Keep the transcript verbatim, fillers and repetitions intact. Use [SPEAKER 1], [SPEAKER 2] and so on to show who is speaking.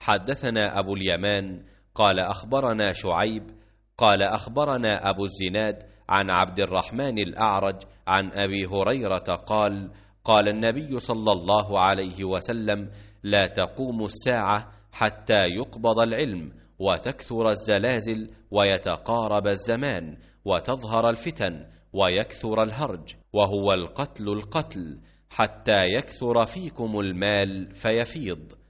[SPEAKER 1] حدثنا أبو اليمان قال أخبرنا شعيب قال أخبرنا أبو الزناد عن عبد الرحمن الأعرج عن أبي هريرة قال قال النبي صلى الله عليه وسلم: لا تقوم الساعة حتى يقبض العلم وتكثر الزلازل ويتقارب الزمان وتظهر الفتن ويكثر الهرج، وهو القتل القتل، حتى يكثر فيكم المال فيفيض،